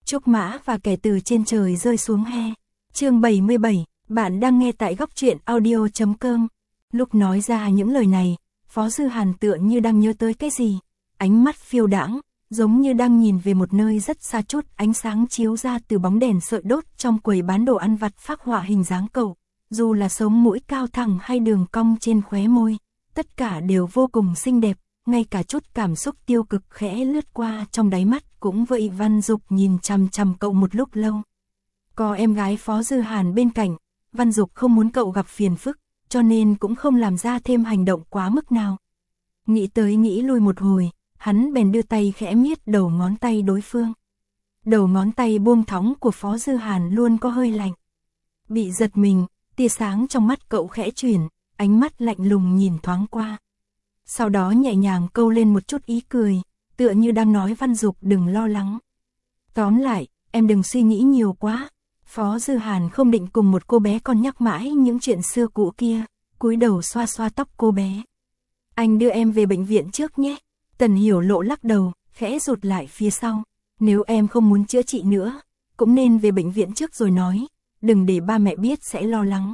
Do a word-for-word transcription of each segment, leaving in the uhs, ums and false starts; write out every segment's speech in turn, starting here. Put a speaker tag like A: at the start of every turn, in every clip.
A: Trúc Mã và Kẻ từ trên trời rơi xuống he. Chương bảy mươi bảy, bạn đang nghe tại góc truyện audio chấm com. Lúc nói ra những lời này, Phó Dư Hàn tựa như đang nhớ tới cái gì, ánh mắt phiêu đãng, giống như đang nhìn về một nơi rất xa chút, ánh sáng chiếu ra từ bóng đèn sợi đốt trong quầy bán đồ ăn vặt phác họa hình dáng cậu, dù là sống mũi cao thẳng hay đường cong trên khóe môi, tất cả đều vô cùng xinh đẹp, ngay cả chút cảm xúc tiêu cực khẽ lướt qua trong đáy mắt cũng vậy. Văn Dục nhìn chằm chằm cậu một lúc lâu. Có em gái Phó Dư Hàn bên cạnh, Văn Dục không muốn cậu gặp phiền phức, cho nên cũng không làm ra thêm hành động quá mức nào. Nghĩ tới nghĩ lui một hồi, hắn bèn đưa tay khẽ miết đầu ngón tay đối phương. Đầu ngón tay buông thõng của Phó Dư Hàn luôn có hơi lạnh. Bị giật mình, tia sáng trong mắt cậu khẽ chuyển, ánh mắt lạnh lùng nhìn thoáng qua. Sau đó nhẹ nhàng câu lên một chút ý cười, tựa như đang nói Văn Dục đừng lo lắng. Tóm lại, em đừng suy nghĩ nhiều quá. Phó Dư Hàn không định cùng một cô bé còn nhắc mãi những chuyện xưa cũ kia, cúi đầu xoa xoa tóc cô bé. Anh đưa em về bệnh viện trước nhé. Tần Hiểu Lộ lắc đầu, khẽ rụt lại phía sau. Nếu em không muốn chữa trị nữa, cũng nên về bệnh viện trước rồi nói, đừng để ba mẹ biết sẽ lo lắng.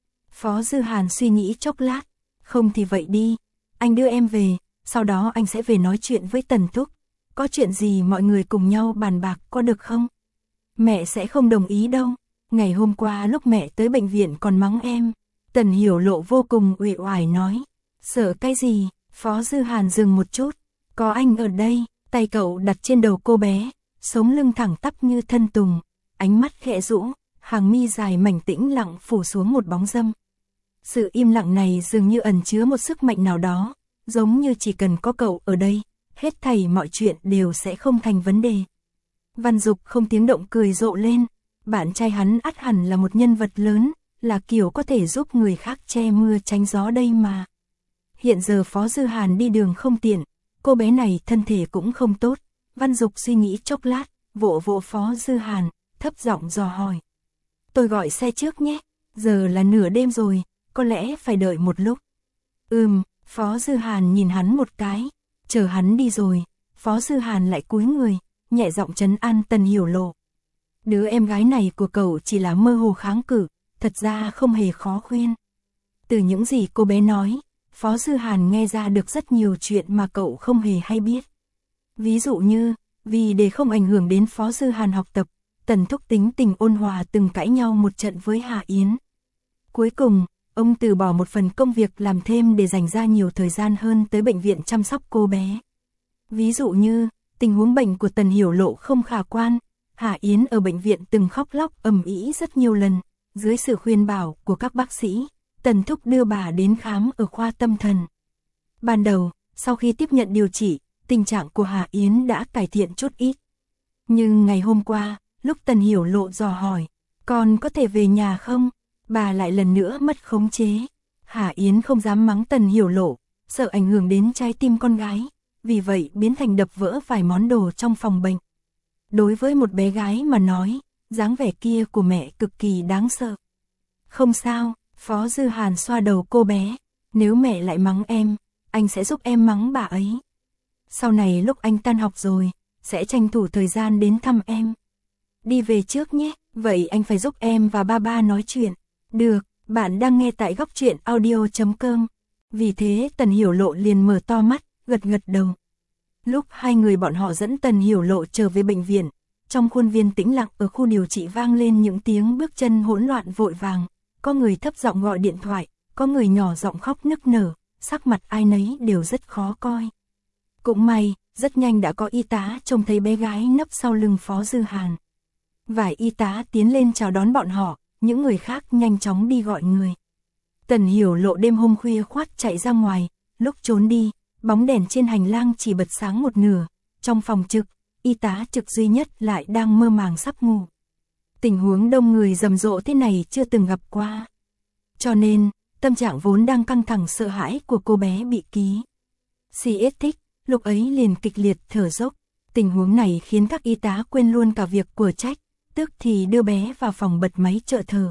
A: Phó Dư Hàn suy nghĩ chốc lát, không thì vậy đi, anh đưa em về, sau đó anh sẽ về nói chuyện với Tần Thúc. Có chuyện gì mọi người cùng nhau bàn bạc có được không? Mẹ sẽ không đồng ý đâu. Ngày hôm qua lúc mẹ tới bệnh viện còn mắng em. Tần Hiểu Lộ vô cùng uể oải nói. Sợ cái gì? Phó Dư Hàn dừng một chút. Có anh ở đây. Tay cậu đặt trên đầu cô bé, sống lưng thẳng tắp như thân tùng, ánh mắt khẽ rũ, hàng mi dài mảnh tĩnh lặng phủ xuống một bóng dâm. Sự im lặng này dường như ẩn chứa một sức mạnh nào đó, giống như chỉ cần có cậu ở đây, hết thảy mọi chuyện đều sẽ không thành vấn đề. Văn Dục không tiếng động cười rộ lên, bạn trai hắn ắt hẳn là một nhân vật lớn, là kiểu có thể giúp người khác che mưa tránh gió đây mà. Hiện giờ Phó Dư Hàn đi đường không tiện, cô bé này thân thể cũng không tốt. Văn Dục suy nghĩ chốc lát, vỗ vỗ Phó Dư Hàn, thấp giọng dò hỏi. Tôi gọi xe trước nhé, giờ là nửa đêm rồi, có lẽ phải đợi một lúc. Ừm, Phó Dư Hàn nhìn hắn một cái, chờ hắn đi rồi, Phó Dư Hàn lại cúi người, nhẹ giọng trấn an Tần Hiểu Lộ. Đứa em gái này của cậu chỉ là mơ hồ kháng cự, thật ra không hề khó khuyên. Từ những gì cô bé nói, Phó Dư Hàn nghe ra được rất nhiều chuyện mà cậu không hề hay biết. Ví dụ như, vì để không ảnh hưởng đến Phó Dư Hàn học tập, Tần Thúc tính tình ôn hòa từng cãi nhau một trận với Hà Yến. Cuối cùng, ông từ bỏ một phần công việc làm thêm để dành ra nhiều thời gian hơn tới bệnh viện chăm sóc cô bé. Ví dụ như, tình huống bệnh của Tần Hiểu Lộ không khả quan, Hà Yến ở bệnh viện từng khóc lóc ầm ĩ rất nhiều lần, dưới sự khuyên bảo của các bác sĩ, Tần Thúc đưa bà đến khám ở khoa tâm thần. Ban đầu, sau khi tiếp nhận điều trị, tình trạng của Hà Yến đã cải thiện chút ít. Nhưng ngày hôm qua, lúc Tần Hiểu Lộ dò hỏi, con có thể về nhà không? Bà lại lần nữa mất khống chế. Hà Yến không dám mắng Tần Hiểu Lộ, sợ ảnh hưởng đến trái tim con gái, vì vậy biến thành đập vỡ vài món đồ trong phòng bệnh. Đối với một bé gái mà nói, dáng vẻ kia của mẹ cực kỳ đáng sợ. Không sao, Phó Dư Hàn xoa đầu cô bé, nếu mẹ lại mắng em, anh sẽ giúp em mắng bà ấy. Sau này lúc anh tan học rồi, sẽ tranh thủ thời gian đến thăm em. Đi về trước nhé, vậy anh phải giúp em và ba ba nói chuyện. Được, bạn đang nghe tại góc truyện audio chấm com. Vì thế Tần Hiểu Lộ liền mở to mắt, gật gật đầu. Lúc hai người bọn họ dẫn Tần Hiểu Lộ trở về bệnh viện, trong khuôn viên tĩnh lặng ở khu điều trị vang lên những tiếng bước chân hỗn loạn vội vàng. Có người thấp giọng gọi điện thoại, có người nhỏ giọng khóc nức nở, sắc mặt ai nấy đều rất khó coi. Cũng may, rất nhanh đã có y tá trông thấy bé gái nấp sau lưng Phó Dư Hàn. Vài y tá tiến lên chào đón bọn họ, những người khác nhanh chóng đi gọi người. Tần Hiểu Lộ đêm hôm khuya khoắt chạy ra ngoài, lúc trốn đi, bóng đèn trên hành lang chỉ bật sáng một nửa, trong phòng trực, y tá trực duy nhất lại đang mơ màng sắp ngủ. Tình huống đông người rầm rộ thế này chưa từng gặp qua. Cho nên, tâm trạng vốn đang căng thẳng sợ hãi của cô bé bị ký. xê ét thích, lúc ấy liền kịch liệt thở dốc. Tình huống này khiến các y tá quên luôn cả việc của trách, tức thì đưa bé vào phòng bật máy trợ thở.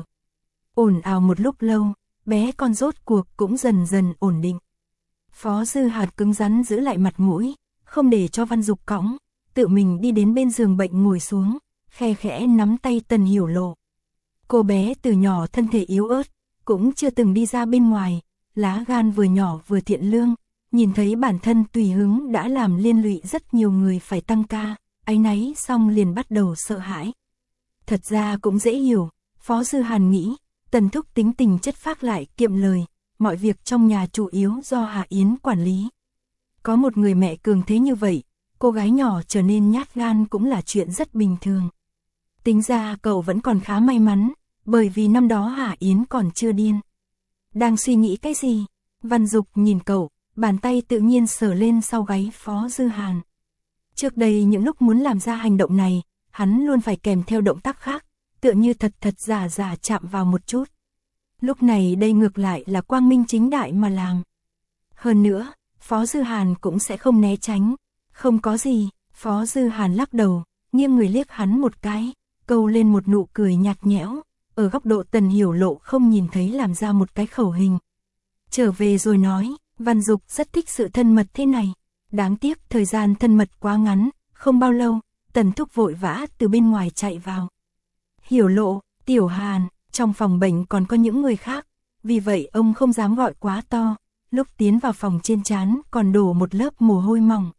A: Ồn ào một lúc lâu, bé con rốt cuộc cũng dần dần ổn định. Phó Dư Hàn cứng rắn giữ lại mặt mũi, không để cho Văn Dục cõng, tự mình đi đến bên giường bệnh ngồi xuống, khe khẽ nắm tay Tần Hiểu Lộ. Cô bé từ nhỏ thân thể yếu ớt, cũng chưa từng đi ra bên ngoài, lá gan vừa nhỏ vừa thiện lương, nhìn thấy bản thân tùy hứng đã làm liên lụy rất nhiều người phải tăng ca, áy náy xong liền bắt đầu sợ hãi. Thật ra cũng dễ hiểu, Phó Dư Hàn nghĩ, Tần thúc tính tình chất phác lại kiệm lời, mọi việc trong nhà chủ yếu do Hà Yến quản lý. Có một người mẹ cường thế như vậy, cô gái nhỏ trở nên nhát gan cũng là chuyện rất bình thường. Tính ra cậu vẫn còn khá may mắn, bởi vì năm đó Hà Yến còn chưa điên. Đang suy nghĩ cái gì? Văn Dục nhìn cậu, bàn tay tự nhiên sờ lên sau gáy Phó Dư Hàn. Trước đây những lúc muốn làm ra hành động này, hắn luôn phải kèm theo động tác khác, tựa như thật thật giả giả chạm vào một chút. Lúc này đây ngược lại là quang minh chính đại mà làm. Hơn nữa, Phó Dư Hàn cũng sẽ không né tránh. Không có gì, Phó Dư Hàn lắc đầu, nghiêng người liếc hắn một cái, câu lên một nụ cười nhạt nhẽo, ở góc độ Tần Hiểu Lộ không nhìn thấy làm ra một cái khẩu hình. Trở về rồi nói, Văn Dục rất thích sự thân mật thế này. Đáng tiếc thời gian thân mật quá ngắn, không bao lâu, Tần thúc vội vã từ bên ngoài chạy vào. Hiểu Lộ, Tiểu Hàn, trong phòng bệnh còn có những người khác, vì vậy ông không dám gọi quá to, lúc tiến vào phòng trên trán còn đổ một lớp mồ hôi mỏng.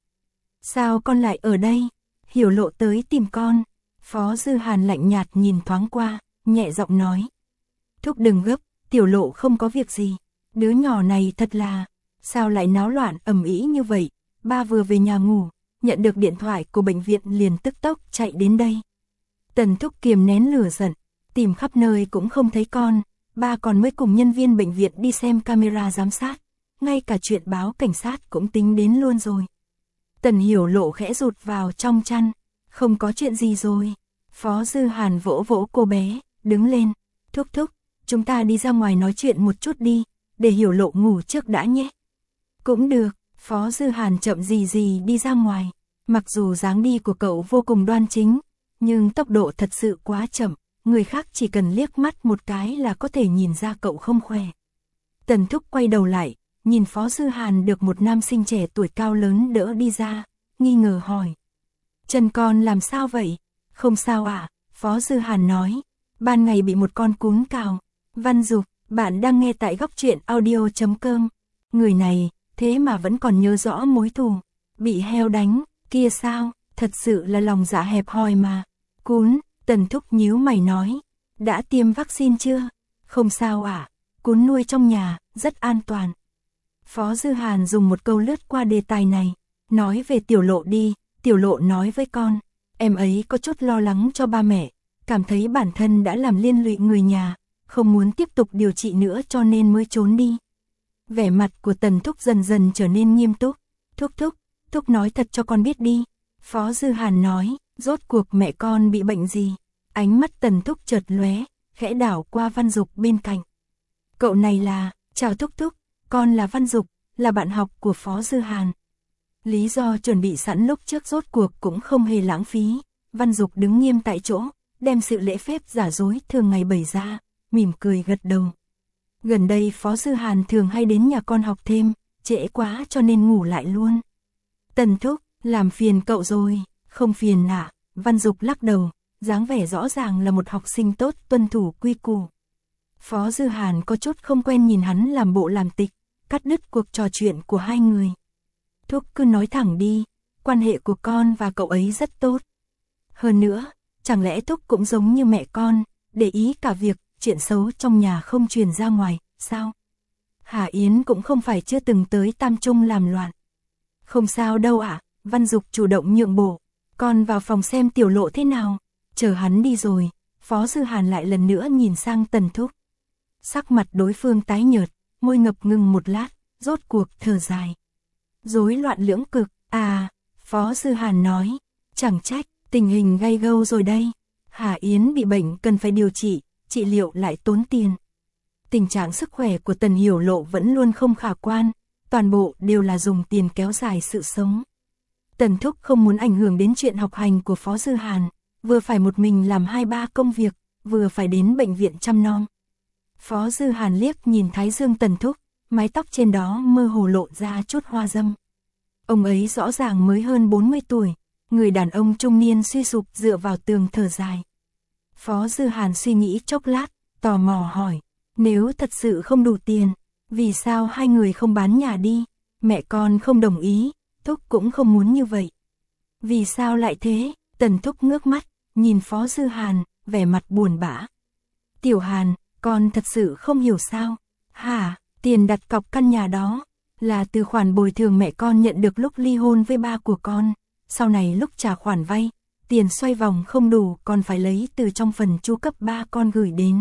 A: Sao con lại ở đây? Hiểu Lộ tới tìm con. Phó Dư Hàn lạnh nhạt nhìn thoáng qua, nhẹ giọng nói. Thúc đừng gấp, Tiểu Lộ không có việc gì. Đứa nhỏ này thật là, sao lại náo loạn ầm ĩ như vậy? Ba vừa về nhà ngủ, nhận được điện thoại của bệnh viện liền tức tốc chạy đến đây. Tần thúc kiềm nén lửa giận, tìm khắp nơi cũng không thấy con, ba còn mới cùng nhân viên bệnh viện đi xem camera giám sát, ngay cả chuyện báo cảnh sát cũng tính đến luôn rồi. Tần Hiểu Lộ khẽ rụt vào trong chăn, không có chuyện gì rồi. Phó Dư Hàn vỗ vỗ cô bé, đứng lên, thúc thúc, chúng ta đi ra ngoài nói chuyện một chút đi, để Hiểu Lộ ngủ trước đã nhé. Cũng được, Phó Dư Hàn chậm gì gì đi ra ngoài, mặc dù dáng đi của cậu vô cùng đoan chính, nhưng tốc độ thật sự quá chậm, người khác chỉ cần liếc mắt một cái là có thể nhìn ra cậu không khỏe. Tần thúc quay đầu lại, nhìn Phó Dư Hàn được một nam sinh trẻ tuổi cao lớn đỡ đi ra, nghi ngờ hỏi. Chân con làm sao vậy? Không sao ạ, Phó Dư Hàn nói, ban ngày bị một con cún cào. Văn Dục, bạn đang nghe tại góc truyện audio chấm com. Người này, thế mà vẫn còn nhớ rõ mối thù, bị heo đánh, kia sao, thật sự là lòng dạ hẹp hòi mà. Cún, Tần thúc nhíu mày nói, đã tiêm vaccine chưa? Không sao ạ, cún nuôi trong nhà, rất an toàn. Phó Dư Hàn dùng một câu lướt qua đề tài này, nói về Tiểu Lộ đi. Tiểu Lộ nói với con, em ấy có chút lo lắng cho ba mẹ, cảm thấy bản thân đã làm liên lụy người nhà, không muốn tiếp tục điều trị nữa cho nên mới trốn đi. Vẻ mặt của Tần thúc dần dần trở nên nghiêm túc. Thúc thúc, thúc nói thật cho con biết đi. Phó Dư Hàn nói, rốt cuộc mẹ con bị bệnh gì? Ánh mắt Tần thúc chợt lóe, khẽ đảo qua Văn Dục bên cạnh. Cậu này là, chào thúc thúc, con là Văn Dục, là bạn học của Phó Dư Hàn. Lý do chuẩn bị sẵn lúc trước rốt cuộc cũng không hề lãng phí. Văn Dục đứng nghiêm tại chỗ, đem sự lễ phép giả dối thường ngày bày ra, mỉm cười gật đầu. Gần đây Phó Dư Hàn thường hay đến nhà con học thêm, trễ quá cho nên ngủ lại luôn. Tần thúc, làm phiền cậu rồi, không phiền ạ. Văn Dục lắc đầu, dáng vẻ rõ ràng là một học sinh tốt tuân thủ quy củ. Phó Dư Hàn có chút không quen nhìn hắn làm bộ làm tịch, cắt đứt cuộc trò chuyện của hai người. Thúc cứ nói thẳng đi, quan hệ của con và cậu ấy rất tốt. Hơn nữa, chẳng lẽ Thúc cũng giống như mẹ con, để ý cả việc chuyện xấu trong nhà không truyền ra ngoài, sao? Hà Yến cũng không phải chưa từng tới Tam Trung làm loạn. Không sao đâu ạ, Văn Dục chủ động nhượng bộ, con vào phòng xem Tiểu Lộ thế nào. Chờ hắn đi rồi, Phó Dư Hàn lại lần nữa nhìn sang Tần thúc. Sắc mặt đối phương tái nhợt, môi ngập ngừng một lát, rốt cuộc thở dài. Rối loạn lưỡng cực, à, Phó Dư Hàn nói, chẳng trách, tình hình gay gâu rồi đây. Hà Yến bị bệnh cần phải điều trị, trị liệu lại tốn tiền. Tình trạng sức khỏe của Tần Hiểu Lộ vẫn luôn không khả quan, toàn bộ đều là dùng tiền kéo dài sự sống. Tần thúc không muốn ảnh hưởng đến chuyện học hành của Phó Dư Hàn, vừa phải một mình làm hai ba công việc, vừa phải đến bệnh viện chăm nom. Phó Dư Hàn liếc nhìn thái dương Tần thúc, mái tóc trên đó mơ hồ lộ ra chút hoa dâm. Ông ấy rõ ràng mới hơn bốn mươi tuổi, Người đàn ông trung niên suy sụp dựa vào tường thở dài. Phó Dư Hàn suy nghĩ chốc lát, tò mò hỏi, nếu thật sự không đủ tiền, vì sao hai người không bán nhà đi? Mẹ con không đồng ý, Thúc cũng không muốn như vậy. Vì sao lại thế? Tần Thúc ngước mắt, nhìn Phó Dư Hàn, vẻ mặt buồn bã. Tiểu Hàn, con thật sự không hiểu sao? Hả, tiền đặt cọc căn nhà đó, là từ khoản bồi thường mẹ con nhận được lúc ly hôn với ba của con. Sau này lúc trả khoản vay, tiền xoay vòng không đủ còn phải lấy từ trong phần chu cấp ba con gửi đến.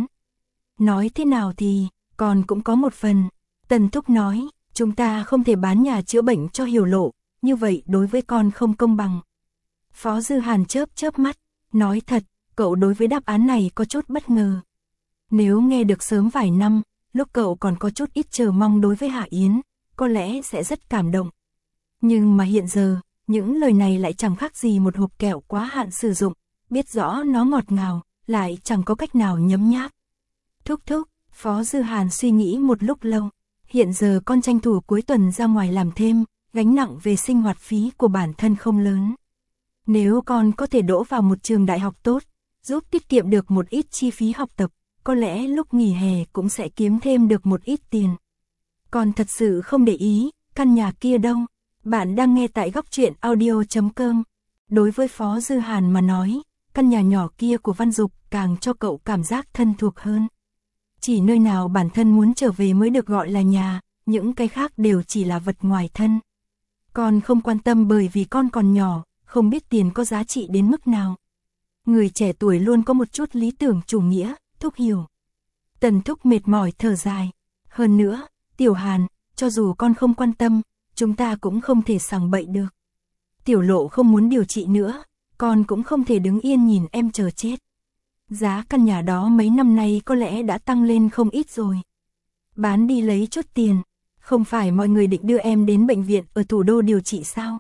A: Nói thế nào thì, con cũng có một phần. Tần Thúc nói, chúng ta không thể bán nhà chữa bệnh cho Hiểu Lộ, như vậy đối với con không công bằng. Phó Dư Hàn chớp chớp mắt, nói thật, cậu đối với đáp án này có chút bất ngờ. Nếu nghe được sớm vài năm, lúc cậu còn có chút ít chờ mong đối với Hạ Yến, có lẽ sẽ rất cảm động. Nhưng mà hiện giờ, những lời này lại chẳng khác gì một hộp kẹo quá hạn sử dụng, biết rõ nó ngọt ngào, lại chẳng có cách nào nhấm nháp. Thúc thúc, Phó Dư Hàn suy nghĩ một lúc lâu, hiện giờ con tranh thủ cuối tuần ra ngoài làm thêm, gánh nặng về sinh hoạt phí của bản thân không lớn. Nếu con có thể đỗ vào một trường đại học tốt, giúp tiết kiệm được một ít chi phí học tập, có lẽ lúc nghỉ hè cũng sẽ kiếm thêm được một ít tiền. Con thật sự không để ý, căn nhà kia đâu. Bạn đang nghe tại góc truyện audio chấm com. Đối với Phó Dư Hàn mà nói, căn nhà nhỏ kia của Văn Dục càng cho cậu cảm giác thân thuộc hơn. Chỉ nơi nào bản thân muốn trở về mới được gọi là nhà, những cái khác đều chỉ là vật ngoài thân. Con không quan tâm bởi vì con còn nhỏ, không biết tiền có giá trị đến mức nào. Người trẻ tuổi luôn có một chút lý tưởng chủ nghĩa, Thúc hiểu. Tần Thúc mệt mỏi thở dài. Hơn nữa, Tiểu Hàn, cho dù con không quan tâm, chúng ta cũng không thể sằng bậy được. Tiểu Lộ không muốn điều trị nữa, con cũng không thể đứng yên nhìn em chờ chết. Giá căn nhà đó mấy năm nay có lẽ đã tăng lên không ít rồi. Bán đi lấy chút tiền, không phải mọi người định đưa em đến bệnh viện ở thủ đô điều trị sao?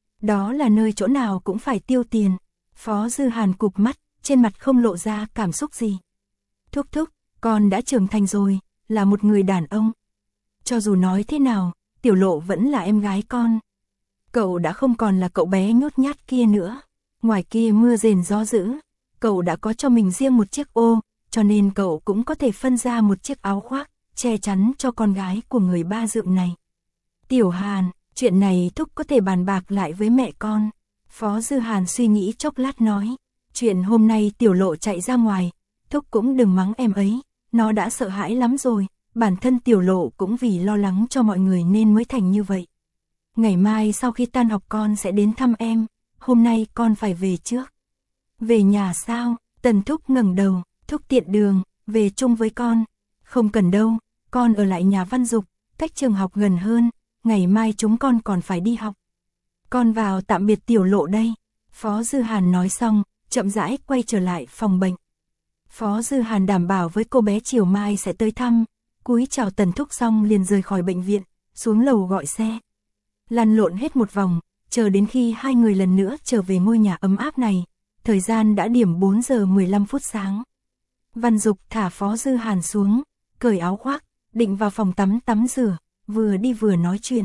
A: Đó là nơi chỗ nào cũng phải tiêu tiền. Phó Dư Hàn cụp mắt, trên mặt không lộ ra cảm xúc gì. Thúc thúc, con đã trưởng thành rồi, là một người đàn ông. Cho dù nói thế nào, Tiểu Lộ vẫn là em gái con. Cậu đã không còn là cậu bé nhút nhát kia nữa. Ngoài kia mưa rền gió dữ, cậu đã có cho mình riêng một chiếc ô, cho nên cậu cũng có thể phân ra một chiếc áo khoác, che chắn cho con gái của người ba dượng này. Tiểu Hàn, chuyện này Thúc có thể bàn bạc lại với mẹ con. Phó Dư Hàn suy nghĩ chốc lát nói, chuyện hôm nay Tiểu Lộ chạy ra ngoài, Thúc cũng đừng mắng em ấy, nó đã sợ hãi lắm rồi, bản thân Tiểu Lộ cũng vì lo lắng cho mọi người nên mới thành như vậy. Ngày mai sau khi tan học con sẽ đến thăm em, hôm nay con phải về trước. Về nhà sao? Tần Thúc ngẩng đầu, Thúc tiện đường, về chung với con. Không cần đâu, con ở lại nhà Văn Dục, cách trường học gần hơn, ngày mai chúng con còn phải đi học. Con vào tạm biệt Tiểu Lộ đây. Phó Dư Hàn nói xong, chậm rãi quay trở lại phòng bệnh. Phó Dư Hàn đảm bảo với cô bé chiều mai sẽ tới thăm, cúi chào Tần Thúc xong liền rời khỏi bệnh viện, xuống lầu gọi xe. Lăn lộn hết một vòng, chờ đến khi hai người lần nữa trở về ngôi nhà ấm áp này, thời gian đã điểm bốn giờ mười lăm phút sáng. Văn Dục thả Phó Dư Hàn xuống, cởi áo khoác, định vào phòng tắm tắm rửa, vừa đi vừa nói chuyện.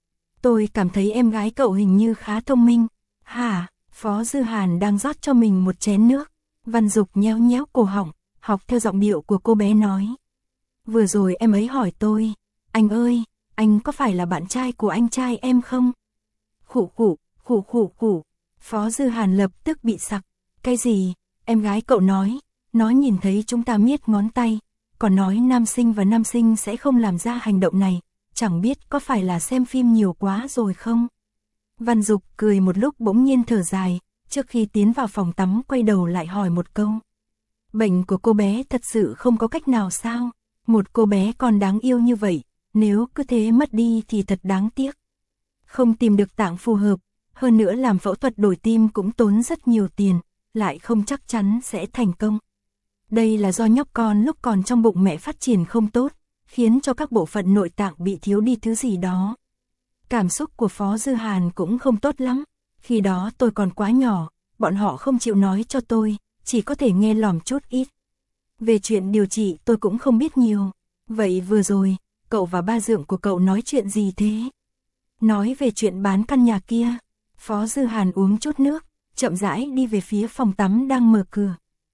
A: Tôi cảm thấy em gái cậu hình như khá thông minh. Hả? Phó Dư Hàn đang rót cho mình một chén nước. Văn Dục nhéo nhéo cổ họng, học theo giọng điệu của cô bé nói. Vừa rồi em ấy hỏi tôi, anh ơi, anh có phải là bạn trai của anh trai em không? Khụ khụ, khụ khụ khụ. Phó Dư Hàn lập tức bị sặc. Cái gì? Em gái cậu nói, nó nhìn thấy chúng ta miết ngón tay, còn nói nam sinh và nam sinh sẽ không làm ra hành động này, chẳng biết có phải là xem phim nhiều quá rồi không? Văn Dục cười một lúc bỗng nhiên thở dài, trước khi tiến vào phòng tắm quay đầu lại hỏi một câu. Bệnh của cô bé thật sự không có cách nào sao? Một cô bé còn đáng yêu như vậy, nếu cứ thế mất đi thì thật đáng tiếc. Không tìm được tạng phù hợp, hơn nữa làm phẫu thuật đổi tim cũng tốn rất nhiều tiền, lại không chắc chắn sẽ thành công. Đây là do nhóc con lúc còn trong bụng mẹ phát triển không tốt, khiến cho các bộ phận nội tạng bị thiếu đi thứ gì đó. Cảm xúc của Phó Dư Hàn cũng không tốt lắm, khi đó tôi còn quá nhỏ, bọn họ không chịu nói cho tôi, chỉ có thể nghe lỏm chút ít. Về chuyện điều trị tôi cũng không biết nhiều. Vậy vừa rồi, cậu và ba dượng của cậu nói chuyện gì thế? Nói về chuyện bán căn nhà kia. Phó Dư Hàn uống chút nước, chậm rãi đi về phía phòng tắm đang mở cửa.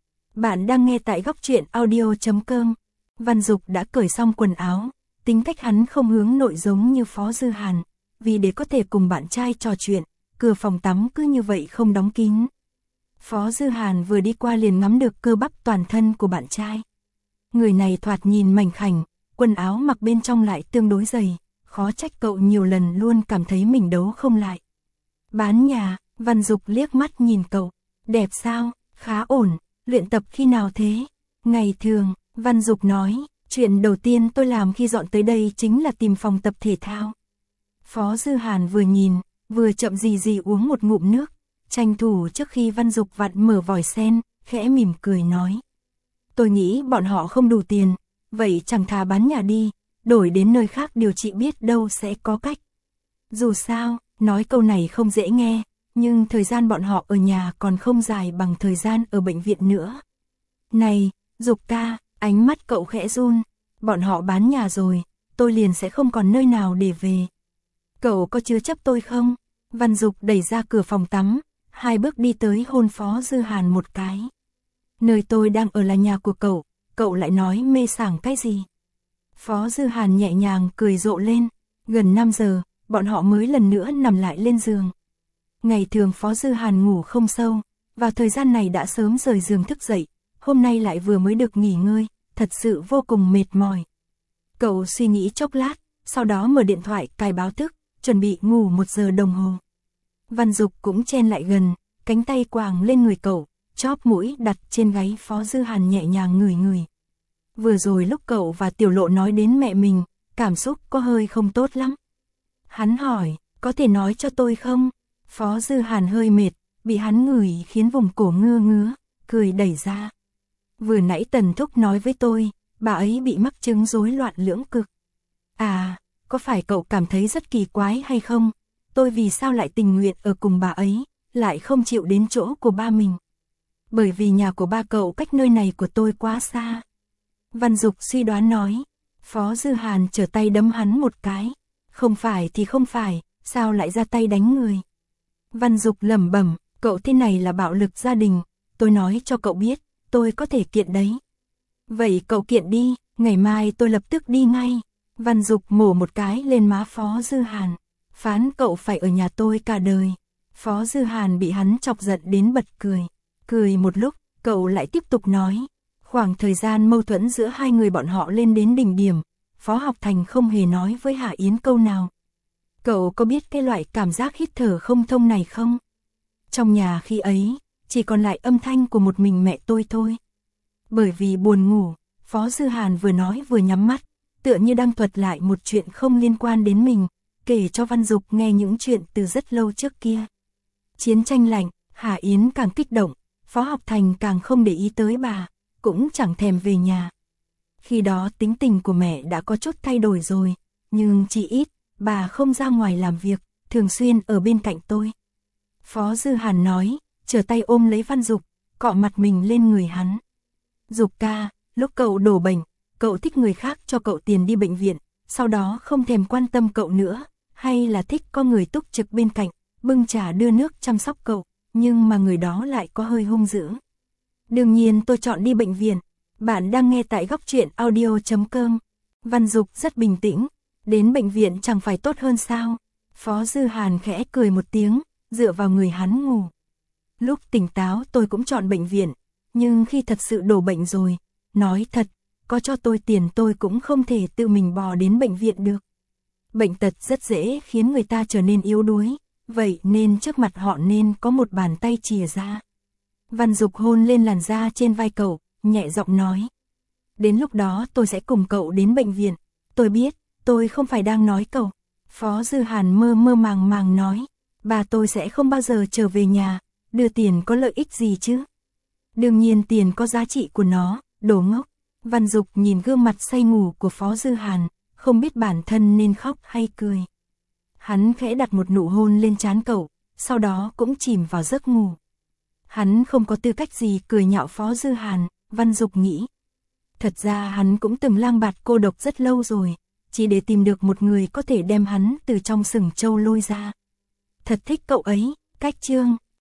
A: Bạn đang nghe tại góc truyện audio chấm com. Văn Dục đã cởi xong quần áo, tính cách hắn không hướng nội giống như Phó Dư Hàn, vì để có thể cùng bạn trai trò chuyện, cửa phòng tắm cứ như vậy không đóng kín. Phó Dư Hàn vừa đi qua liền ngắm được cơ bắp toàn thân của bạn trai. Người này thoạt nhìn mảnh khảnh, quần áo mặc bên trong lại tương đối dày, khó trách cậu nhiều lần luôn cảm thấy mình đấu không lại. Bán nhà, Văn Dục liếc mắt nhìn cậu, đẹp sao, khá ổn, luyện tập khi nào thế? Ngày thường, Văn Dục nói, chuyện đầu tiên tôi làm khi dọn tới đây chính là tìm phòng tập thể thao. Phó Dư Hàn vừa nhìn, vừa chậm gì gì uống một ngụm nước, tranh thủ trước khi Văn Dục vặn mở vòi sen, khẽ mỉm cười nói. Tôi nghĩ bọn họ không đủ tiền, vậy chẳng thà bán nhà đi, đổi đến nơi khác điều trị biết đâu sẽ có cách. Dù sao, nói câu này không dễ nghe, nhưng thời gian bọn họ ở nhà còn không dài bằng thời gian ở bệnh viện nữa. Này, Dục ca, ánh mắt cậu khẽ run, bọn họ bán nhà rồi, tôi liền sẽ không còn nơi nào để về. Cậu có chứa chấp tôi không? Văn Dục đẩy ra cửa phòng tắm, hai bước đi tới hôn Phó Dư Hàn một cái. Nơi tôi đang ở là nhà của cậu, cậu lại nói mê sảng cái gì? Phó Dư Hàn nhẹ nhàng cười rộ lên, gần năm giờ, bọn họ mới lần nữa nằm lại lên giường. Ngày thường Phó Dư Hàn ngủ không sâu, vào thời gian này đã sớm rời giường thức dậy, hôm nay lại vừa mới được nghỉ ngơi, thật sự vô cùng mệt mỏi. Cậu suy nghĩ chốc lát, sau đó mở điện thoại cài báo thức, chuẩn bị ngủ một giờ đồng hồ. Văn Dục cũng chen lại gần, cánh tay quàng lên người cậu, chóp mũi đặt trên gáy Phó Dư Hàn nhẹ nhàng ngửi ngửi. Vừa rồi lúc cậu và Tiểu Lộ nói đến mẹ mình, cảm xúc có hơi không tốt lắm. Hắn hỏi, có thể nói cho tôi không? Phó Dư Hàn hơi mệt, bị hắn ngửi khiến vùng cổ ngơ ngứa, cười đẩy ra. Vừa nãy Tần Thúc nói với tôi, bà ấy bị mắc chứng rối loạn lưỡng cực. À, có phải cậu cảm thấy rất kỳ quái hay không? Tôi vì sao lại tình nguyện ở cùng bà ấy, lại không chịu đến chỗ của ba mình? Bởi vì nhà của ba cậu cách nơi này của tôi quá xa. Văn Dục suy đoán nói. Phó Dư Hàn trở tay đấm hắn một cái. Không phải thì không phải, sao lại ra tay đánh người? Văn Dục lẩm bẩm, cậu thế này là bạo lực gia đình, tôi nói cho cậu biết, tôi có thể kiện đấy. Vậy cậu kiện đi, ngày mai tôi lập tức đi ngay. Văn Dục mổ một cái lên má Phó Dư Hàn, phán cậu phải ở nhà tôi cả đời. Phó Dư Hàn bị hắn chọc giận đến bật cười. Cười một lúc, cậu lại tiếp tục nói. Khoảng thời gian mâu thuẫn giữa hai người bọn họ lên đến đỉnh điểm, Phó Học Thành không hề nói với Hạ Yến câu nào. Cậu có biết cái loại cảm giác hít thở không thông này không? Trong nhà khi ấy, chỉ còn lại âm thanh của một mình mẹ tôi thôi. Bởi vì buồn ngủ, Phó Dư Hàn vừa nói vừa nhắm mắt, tựa như đang thuật lại một chuyện không liên quan đến mình, kể cho Văn Dục nghe những chuyện từ rất lâu trước kia. Chiến tranh lạnh, Hạ Yến càng kích động, Phó Học Thành càng không để ý tới bà, cũng chẳng thèm về nhà. Khi đó tính tình của mẹ đã có chút thay đổi rồi, nhưng chỉ ít, bà không ra ngoài làm việc, thường xuyên ở bên cạnh tôi. Phó Dư Hàn nói, trở tay ôm lấy Văn Dục, cọ mặt mình lên người hắn. Dục ca, lúc cậu đổ bệnh, cậu thích người khác cho cậu tiền đi bệnh viện, sau đó không thèm quan tâm cậu nữa, hay là thích có người túc trực bên cạnh, bưng trà đưa nước chăm sóc cậu, nhưng mà người đó lại có hơi hung dữ. Đương nhiên tôi chọn đi bệnh viện. Bạn đang nghe tại góc truyện audio chấm com. Văn Dục rất bình tĩnh, đến bệnh viện chẳng phải tốt hơn sao? Phó Dư Hàn khẽ cười một tiếng, dựa vào người hắn ngủ. Lúc tỉnh táo tôi cũng chọn bệnh viện, nhưng khi thật sự đổ bệnh rồi, nói thật, có cho tôi tiền tôi cũng không thể tự mình bò đến bệnh viện được. Bệnh tật rất dễ khiến người ta trở nên yếu đuối, vậy nên trước mặt họ nên có một bàn tay chìa ra. Văn Dục hôn lên làn da trên vai cậu, nhẹ giọng nói. Đến lúc đó tôi sẽ cùng cậu đến bệnh viện. Tôi biết, tôi không phải đang nói cậu. Phó Dư Hàn mơ mơ màng màng nói. Bà tôi sẽ không bao giờ trở về nhà, đưa tiền có lợi ích gì chứ? Đương nhiên tiền có giá trị của nó, đồ ngốc. Văn Dục nhìn gương mặt say ngủ của Phó Dư Hàn, không biết bản thân nên khóc hay cười. Hắn khẽ đặt một nụ hôn lên trán cậu, sau đó cũng chìm vào giấc ngủ. Hắn không có tư cách gì cười nhạo Phó Dư Hàn, Văn Dục nghĩ. Thật ra hắn cũng từng lang bạt cô độc rất lâu rồi, chỉ để tìm được một người có thể đem hắn từ trong sừng trâu lôi ra. Thật thích cậu ấy, cách chương.